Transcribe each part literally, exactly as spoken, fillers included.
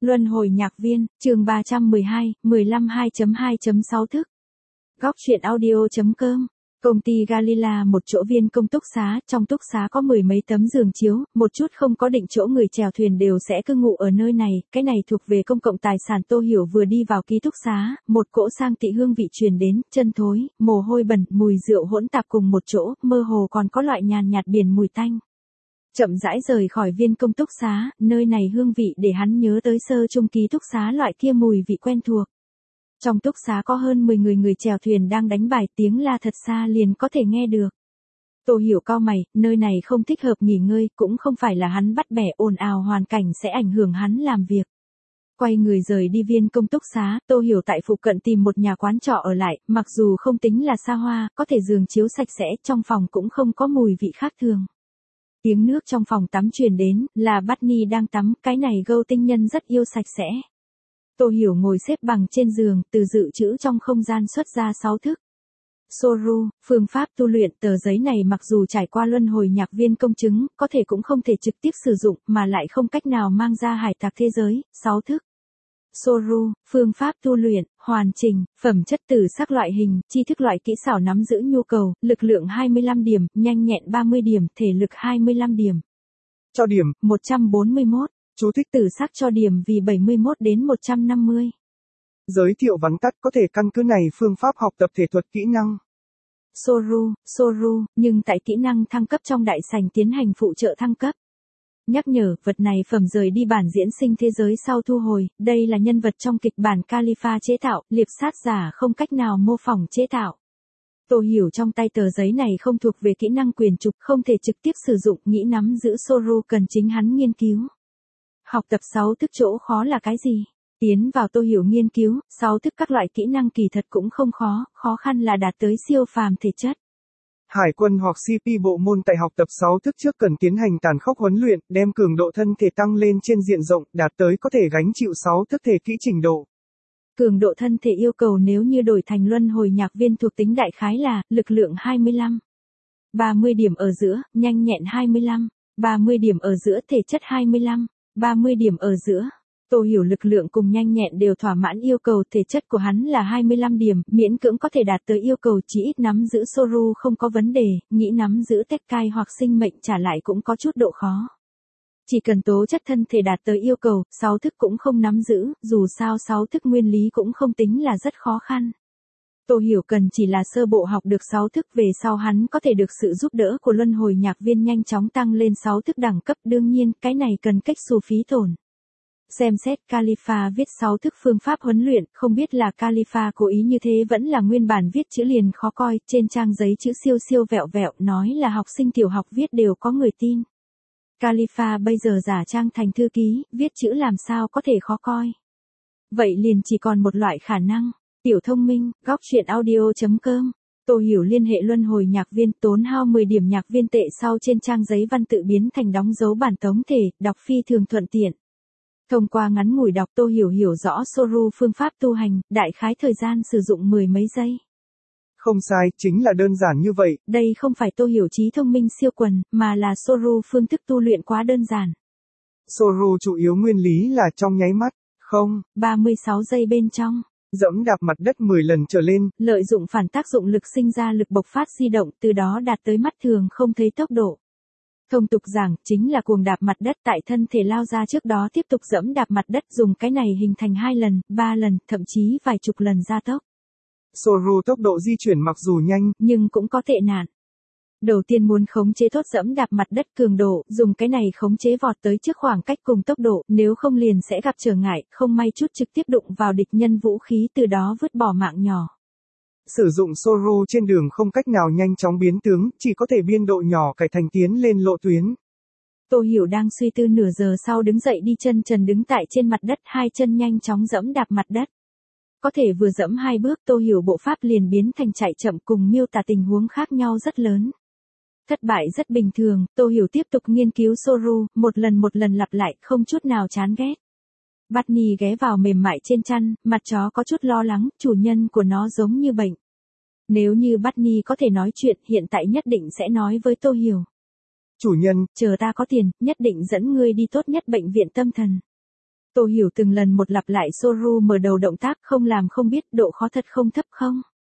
Luân hồi nhạc viên, chương ba trăm mười hai, mười lăm hai chấm hai chấm sáu thức. Góc truyện audio.com. Công ty Galila một chỗ viên công túc xá, trong túc xá có mười mấy tấm giường chiếu, một chút không có định chỗ người chèo thuyền đều sẽ cư ngụ ở nơi này, cái này thuộc về công cộng tài sản. Tô Hiểu vừa đi vào ký túc xá, một cỗ sang tị hương vị truyền đến, chân thối, mồ hôi bẩn, mùi rượu hỗn tạp cùng một chỗ, mơ hồ còn có loại nhàn nhạt biển mùi tanh. Chậm rãi rời khỏi viên công túc xá, nơi này hương vị để hắn nhớ tới sơ chung ký túc xá loại kia mùi vị quen thuộc. Trong túc xá có hơn mười người người chèo thuyền đang đánh bài, tiếng la thật xa liền có thể nghe được. Tô Hiểu cau mày, nơi này không thích hợp nghỉ ngơi, cũng không phải là hắn bắt bẻ, ồn ào hoàn cảnh sẽ ảnh hưởng hắn làm việc. Quay người rời đi viên công túc xá, Tô Hiểu tại phụ cận tìm một nhà quán trọ ở lại, mặc dù không tính là xa hoa, có thể giường chiếu sạch sẽ, trong phòng cũng không có mùi vị khác thường. Tiếng nước trong phòng tắm truyền đến, là Batni đang tắm, cái này gâu tinh nhân rất yêu sạch sẽ. Tô Hiểu ngồi xếp bằng trên giường, từ dự trữ trong không gian xuất ra sáu thức. Soru, phương pháp tu luyện. Tờ giấy này mặc dù trải qua luân hồi nhạc viên công chứng, có thể cũng không thể trực tiếp sử dụng, mà lại không cách nào mang ra hải tặc thế giới. sáu thức. Soru, phương pháp tu luyện, hoàn chỉnh, phẩm chất từ sắc loại hình, tri thức loại kỹ xảo nắm giữ nhu cầu, lực lượng hai mươi lăm điểm, nhanh nhẹn ba mươi điểm, thể lực hai mươi lăm điểm. Cho điểm, một trăm bốn mươi mốt. Chú thích từ sắc cho điểm vì bảy mươi mốt đến một trăm năm mươi. Giới thiệu vắn tắt có thể căn cứ này phương pháp học tập thể thuật kỹ năng. Soru, Soru, nhưng tại kỹ năng thăng cấp trong đại sảnh tiến hành phụ trợ thăng cấp. Nhắc nhở, vật này phẩm rời đi bản diễn sinh thế giới sau thu hồi, đây là nhân vật trong kịch bản Khalifa chế tạo, liệp sát giả không cách nào mô phỏng chế tạo. Tô Hiểu trong tay tờ giấy này không thuộc về kỹ năng quyền trục, không thể trực tiếp sử dụng, nghĩ nắm giữ Soru cần chính hắn nghiên cứu. Học tập sáu thức chỗ khó là cái gì? Tiến vào Tô Hiểu nghiên cứu, sáu thức các loại kỹ năng kỳ thật cũng không khó, khó khăn là đạt tới siêu phàm thể chất. Hải quân hoặc xê pê bộ môn tại học tập sáu thức trước cần tiến hành tàn khốc huấn luyện, đem cường độ thân thể tăng lên trên diện rộng, đạt tới có thể gánh chịu sáu thức thể kỹ trình độ. Cường độ thân thể yêu cầu nếu như đổi thành luân hồi nhạc viên thuộc tính đại khái là, lực lượng hai mươi lăm. ba mươi điểm ở giữa, nhanh nhẹn hai mươi lăm. ba mươi điểm ở giữa, thể chất hai mươi lăm. ba mươi điểm ở giữa. Tô Hiểu lực lượng cùng nhanh nhẹn đều thỏa mãn yêu cầu, thể chất của hắn là hai mươi lăm điểm, miễn cưỡng có thể đạt tới yêu cầu, chỉ ít nắm giữ Soru không có vấn đề, nghĩ nắm giữ Tekkai hoặc sinh mệnh trả lại cũng có chút độ khó. Chỉ cần tố chất thân thể đạt tới yêu cầu, sáu thức cũng không nắm giữ, dù sao sáu thức nguyên lý cũng không tính là rất khó khăn. Tô Hiểu cần chỉ là sơ bộ học được sáu thức, về sau hắn có thể được sự giúp đỡ của luân hồi nhạc viên nhanh chóng tăng lên sáu thức đẳng cấp, đương nhiên, cái này cần cách xù phí tổn. Xem xét Khalifa viết sáu thức phương pháp huấn luyện, không biết là Khalifa cố ý như thế vẫn là nguyên bản viết chữ liền khó coi, trên trang giấy chữ siêu siêu vẹo vẹo, nói là học sinh tiểu học viết đều có người tin. Khalifa bây giờ giả trang thành thư ký, viết chữ làm sao có thể khó coi. Vậy liền chỉ còn một loại khả năng. Tiểu thông minh, góc truyện audio.com. Tô Hiểu liên hệ luân hồi nhạc viên, tốn hao mười điểm nhạc viên tệ, sau trên trang giấy văn tự biến thành đóng dấu bản tống thể, đọc phi thường thuận tiện. Thông qua ngắn ngủi đọc, Tô Hiểu hiểu rõ Soru phương pháp tu hành, đại khái thời gian sử dụng mười mấy giây. Không sai, chính là đơn giản như vậy. Đây không phải Tô Hiểu trí thông minh siêu quần, mà là Soru phương thức tu luyện quá đơn giản. Soru chủ yếu nguyên lý là trong nháy mắt, không, ba mươi sáu giây bên trong. Dẫm đạp mặt đất mười lần trở lên. Lợi dụng phản tác dụng lực sinh ra lực bộc phát di động, từ đó đạt tới mắt thường không thấy tốc độ. Thông tục giảng, chính là cuồng đạp mặt đất, tại thân thể lao ra trước đó tiếp tục dẫm đạp mặt đất, dùng cái này hình thành hai lần, ba lần, thậm chí vài chục lần gia tốc. Soru tốc độ di chuyển mặc dù nhanh, nhưng cũng có tệ nạn. Đầu tiên muốn khống chế tốt dẫm đạp mặt đất cường độ, dùng cái này khống chế vọt tới trước khoảng cách cùng tốc độ, nếu không liền sẽ gặp trở ngại, không may chút trực tiếp đụng vào địch nhân vũ khí, từ đó vứt bỏ mạng nhỏ. Sử dụng Soru trên đường không cách nào nhanh chóng biến tướng, chỉ có thể biên độ nhỏ cải thành tiến lên lộ tuyến. Tô Hiểu đang suy tư, nửa giờ sau đứng dậy đi chân trần đứng tại trên mặt đất, hai chân nhanh chóng dẫm đạp mặt đất. Có thể vừa dẫm hai bước, Tô Hiểu bộ pháp liền biến thành chạy chậm, cùng miêu tả tình huống khác nhau rất lớn. Thất bại rất bình thường, Tô Hiểu tiếp tục nghiên cứu Soru, một lần một lần lặp lại, không chút nào chán ghét. Batni ghé vào mềm mại trên chăn, mặt chó có chút lo lắng, chủ nhân của nó giống như bệnh. Nếu như Batni có thể nói chuyện, hiện tại nhất định sẽ nói với Tô Hiểu. Chủ nhân, chờ ta có tiền, nhất định dẫn ngươi đi tốt nhất bệnh viện tâm thần. Tô Hiểu từng lần một lặp lại Soru mở đầu động tác không làm không biết độ khó thật không thấp không.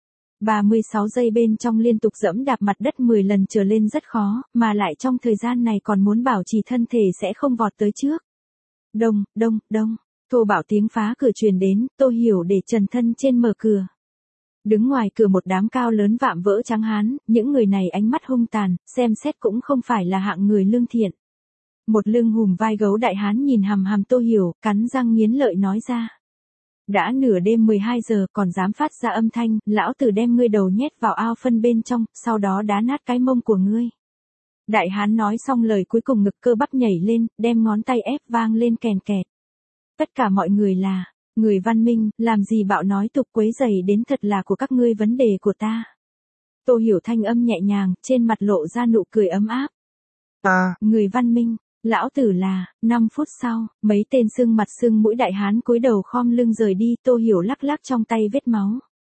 ba mươi sáu giây bên trong liên tục dẫm đạp mặt đất mười lần trở lên rất khó, mà lại trong thời gian này còn muốn bảo trì thân thể sẽ không vọt tới trước. Đông, đông, đông, thô bạo tiếng phá cửa truyền đến, Tô Hiểu để trần thân trên mở cửa. Đứng ngoài cửa một đám cao lớn vạm vỡ trắng hán, những người này ánh mắt hung tàn, xem xét cũng không phải là hạng người lương thiện. Một lưng hùm vai gấu đại hán nhìn hằm hằm Tô Hiểu, cắn răng nghiến lợi nói ra. Đã nửa đêm mười hai giờ còn dám phát ra âm thanh, lão tử đem ngươi đầu nhét vào ao phân bên trong, sau đó đá nát cái mông của ngươi. Đại hán nói xong lời cuối cùng ngực cơ bắp nhảy lên, đem ngón tay ép vang lên kèn kẹt. Tất cả mọi người là, người văn minh, làm gì bạo nói tục quấy rầy đến thật là của các ngươi vấn đề của ta. Tô Hiểu thanh âm nhẹ nhàng, trên mặt lộ ra nụ cười ấm áp. À, người văn minh. Lão tử là, năm phút sau, mấy tên sưng mặt sưng mũi đại hán cúi đầu khom lưng rời đi, Tô Hiểu lắc lắc trong tay vết máu.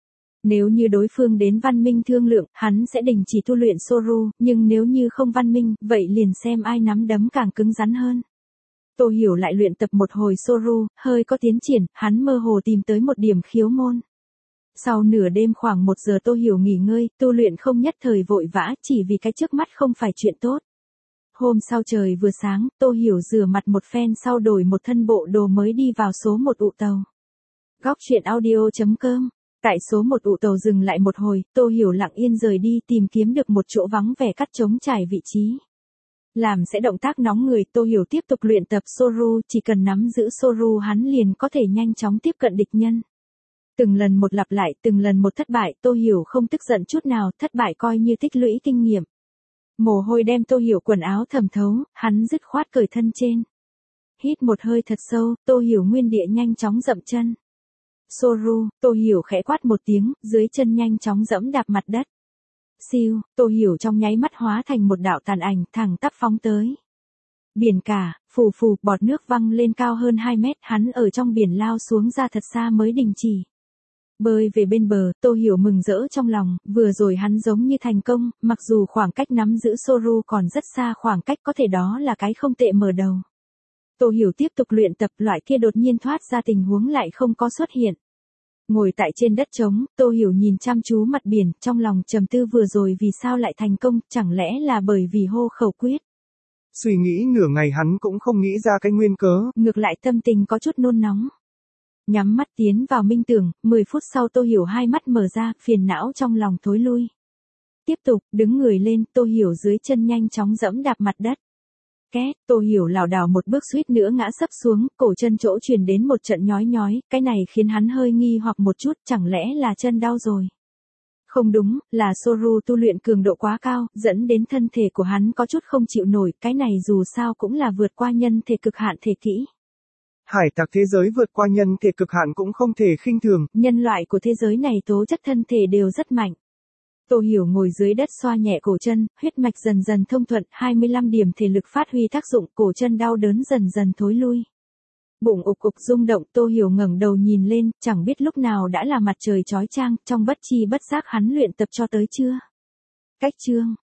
Nếu như đối phương đến văn minh thương lượng, hắn sẽ đình chỉ tu luyện Soru, nhưng nếu như không văn minh, vậy liền xem ai nắm đấm càng cứng rắn hơn. Tô Hiểu lại luyện tập một hồi Soru, hơi có tiến triển, hắn mơ hồ tìm tới một điểm khiếu môn. Sau nửa đêm khoảng một giờ Tô Hiểu nghỉ ngơi, tu luyện không nhất thời vội vã, chỉ vì cái trước mắt không phải chuyện tốt. Hôm sau trời vừa sáng, Tô Hiểu rửa mặt một phen sau đổi một thân bộ đồ mới đi vào số một ụ tàu. Góc truyện audio chấm com. Tại số một ụ tàu dừng lại một hồi, Tô Hiểu lặng yên rời đi tìm kiếm được một chỗ vắng vẻ cắt trống trải vị trí. Làm sẽ động tác nóng người, Tô Hiểu tiếp tục luyện tập Soru, chỉ cần nắm giữ Soru hắn liền có thể nhanh chóng tiếp cận địch nhân. Từng lần một lặp lại, từng lần một thất bại, Tô Hiểu không tức giận chút nào, thất bại coi như tích lũy kinh nghiệm. Mồ hôi đem Tô Hiểu quần áo thẩm thấu, hắn dứt khoát cởi thân trên. Hít một hơi thật sâu, Tô Hiểu nguyên địa nhanh chóng dậm chân. Soru, Tô Hiểu khẽ quát một tiếng, dưới chân nhanh chóng dẫm đạp mặt đất. Siêu, Tô Hiểu trong nháy mắt hóa thành một đạo tàn ảnh thẳng tắp phóng tới. Biển cả, phù phù, bọt nước văng lên cao hơn hai mét, hắn ở trong biển lao xuống ra thật xa mới đình chỉ. Bơi về bên bờ, Tô Hiểu mừng rỡ trong lòng, vừa rồi hắn giống như thành công, mặc dù khoảng cách nắm giữ Soru còn rất xa khoảng cách có thể đó là cái không tệ mở đầu. Tô Hiểu tiếp tục luyện tập loại kia đột nhiên thoát ra tình huống lại không có xuất hiện. Ngồi tại trên đất trống, Tô Hiểu nhìn chăm chú mặt biển, trong lòng trầm tư vừa rồi vì sao lại thành công, chẳng lẽ là bởi vì hô khẩu quyết. Suy nghĩ nửa ngày hắn cũng không nghĩ ra cái nguyên cớ. Ngược lại tâm tình có chút nôn nóng. Nhắm mắt tiến vào minh tưởng, mười phút sau Tô Hiểu hai mắt mở ra, phiền não trong lòng thối lui. Tiếp tục, đứng người lên, Tô Hiểu dưới chân nhanh chóng dẫm đạp mặt đất. Két, Tô Hiểu lảo đảo một bước suýt nữa ngã sấp xuống, cổ chân chỗ truyền đến một trận nhói nhói, cái này khiến hắn hơi nghi hoặc một chút, chẳng lẽ là chân đau rồi. Không đúng, là Soru tu luyện cường độ quá cao, dẫn đến thân thể của hắn có chút không chịu nổi, cái này dù sao cũng là vượt qua nhân thể cực hạn thể kỹ. Hải tặc thế giới vượt qua nhân thể cực hạn cũng không thể khinh thường. Nhân loại của thế giới này tố chất thân thể đều rất mạnh. Tô Hiểu ngồi dưới đất xoa nhẹ cổ chân, huyết mạch dần dần thông thuận, hai mươi lăm điểm thể lực phát huy tác dụng, cổ chân đau đớn dần dần thối lui. Bụng ục ục rung động, Tô Hiểu ngẩng đầu nhìn lên, chẳng biết lúc nào đã là mặt trời chói chang, trong bất chi bất giác hắn luyện tập cho tới chưa. Cách chương